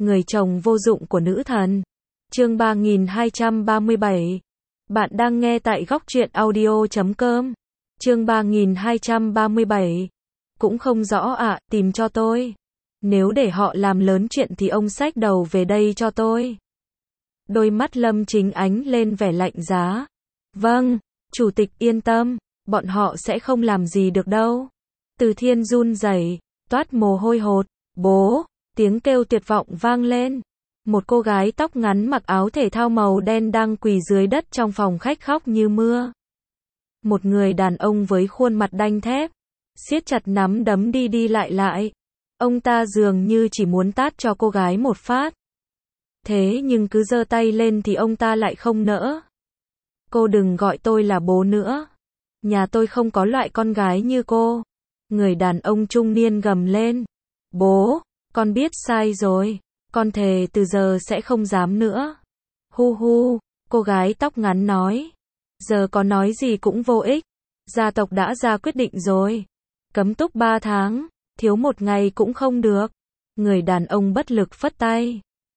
người chồng vô dụng của nữ thần. Chương 3237. Bạn đang nghe tại góc truyện audio.com. Chương 3237. Cũng không rõ ạ, tìm cho tôi. Nếu để họ làm lớn chuyện thì ông xách đầu về đây cho tôi. Đôi mắt Lâm Chính ánh lên vẻ lạnh giá. Vâng, chủ tịch yên tâm, bọn họ sẽ không làm gì được đâu. Từ Thiên run rẩy, toát mồ hôi hột. Bố, tiếng kêu tuyệt vọng vang lên. Một cô gái tóc ngắn mặc áo thể thao màu đen đang quỳ dưới đất trong phòng khách khóc như mưa. Một người đàn ông với khuôn mặt đanh thép, siết chặt nắm đấm đi đi lại lại. Ông ta dường như chỉ muốn tát cho cô gái một phát. Thế nhưng cứ giơ tay lên thì ông ta lại không nỡ. Cô đừng gọi tôi là bố nữa. Nhà tôi không có loại con gái như cô. Người đàn ông trung niên gầm lên. Bố, con biết sai rồi. Con thề từ giờ sẽ không dám nữa. Hu hu, cô gái tóc ngắn nói. Giờ có nói gì cũng vô ích. Gia tộc đã ra quyết định rồi. Cấm túc 3 tháng, thiếu 1 ngày cũng không được. Người đàn ông bất lực phất tay.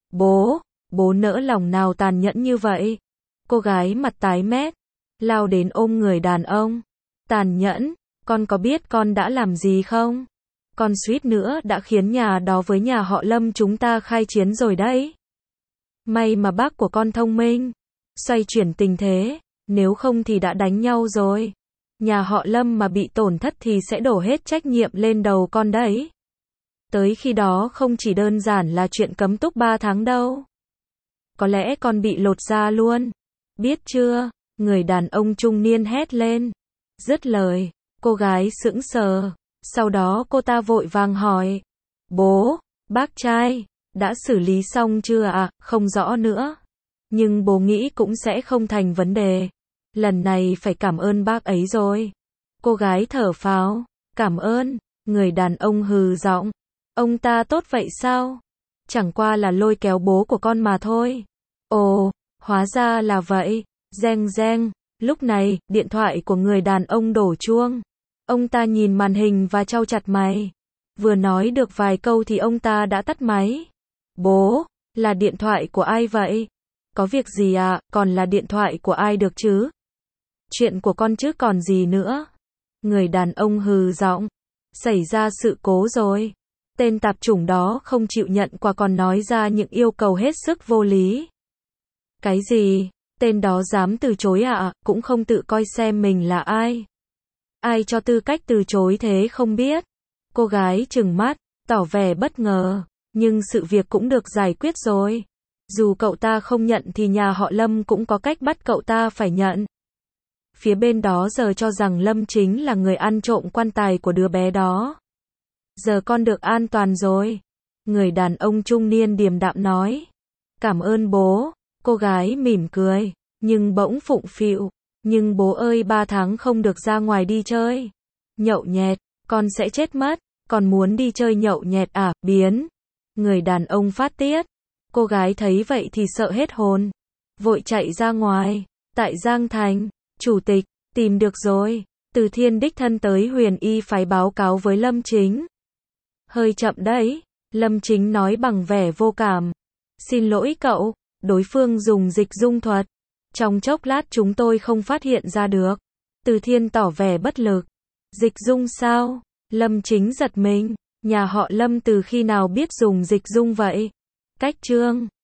Bố nỡ lòng nào tàn nhẫn như vậy. Cô gái mặt tái mét, lao đến ôm người đàn ông. Tàn nhẫn, con có biết con đã làm gì không? Con suýt nữa đã khiến nhà đó với nhà họ Lâm chúng ta khai chiến rồi đấy. May mà bác của con thông minh, xoay chuyển tình thế, nếu không thì đã đánh nhau rồi. Nhà họ Lâm mà bị tổn thất thì sẽ đổ hết trách nhiệm lên đầu con đấy. Tới khi đó không chỉ đơn giản là chuyện cấm túc 3 tháng đâu. Có lẽ con bị lột da luôn. Biết chưa? Người đàn ông trung niên hét lên. Dứt lời, cô gái sững sờ. Sau đó cô ta vội vàng hỏi. Bố, bác trai, đã xử lý xong chưa ạ? Không rõ nữa. Nhưng bố nghĩ cũng sẽ không thành vấn đề. Lần này phải cảm ơn bác ấy rồi. Cô gái thở phào. Cảm ơn. Người đàn ông hừ giọng. Ông ta tốt vậy sao? Chẳng qua là lôi kéo bố của con mà thôi. Ồ, hóa ra là vậy. Reng reng. Lúc này, điện thoại của người đàn ông đổ chuông. Ông ta nhìn màn hình và chau chặt mày. Vừa nói được vài câu thì ông ta đã tắt máy. Bố, là điện thoại của ai vậy? Có việc gì ạ? Còn là điện thoại của ai được chứ? Chuyện của con chứ còn gì nữa? Người đàn ông hừ giọng. Xảy ra sự cố rồi. Tên tạp chủng đó không chịu nhận quà còn nói ra những yêu cầu hết sức vô lý. Cái gì? Tên đó dám từ chối ạ? Cũng không tự coi xem mình là ai. Ai cho tư cách từ chối thế không biết. Cô gái trừng mắt, tỏ vẻ bất ngờ. Nhưng sự việc cũng được giải quyết rồi. Dù cậu ta không nhận thì nhà họ Lâm cũng có cách bắt cậu ta phải nhận. Phía bên đó giờ cho rằng Lâm chính là người ăn trộm quan tài của đứa bé đó. Giờ con được an toàn rồi. Người đàn ông trung niên điềm đạm nói. Cảm ơn bố. Cô gái mỉm cười, nhưng bỗng phụng phịu. Nhưng bố ơi 3 tháng không được ra ngoài đi chơi. Nhậu nhẹt, con sẽ chết mất. Còn muốn đi chơi nhậu nhẹt à, biến. Người đàn ông phát tiết. Cô gái thấy vậy thì sợ hết hồn. Vội chạy ra ngoài. Tại Giang Thành, chủ tịch, tìm được rồi. Từ Thiên đích thân tới Huyền Y phái báo cáo với Lâm Chính. Hơi chậm đấy. Lâm Chính nói bằng vẻ vô cảm. Xin lỗi cậu, đối phương dùng dịch dung thuật. Trong chốc lát chúng tôi không phát hiện ra được. Từ Thiên tỏ vẻ bất lực. Dịch dung sao? Lâm Chính giật mình. Nhà họ Lâm từ khi nào biết dùng dịch dung vậy? Cách Trương.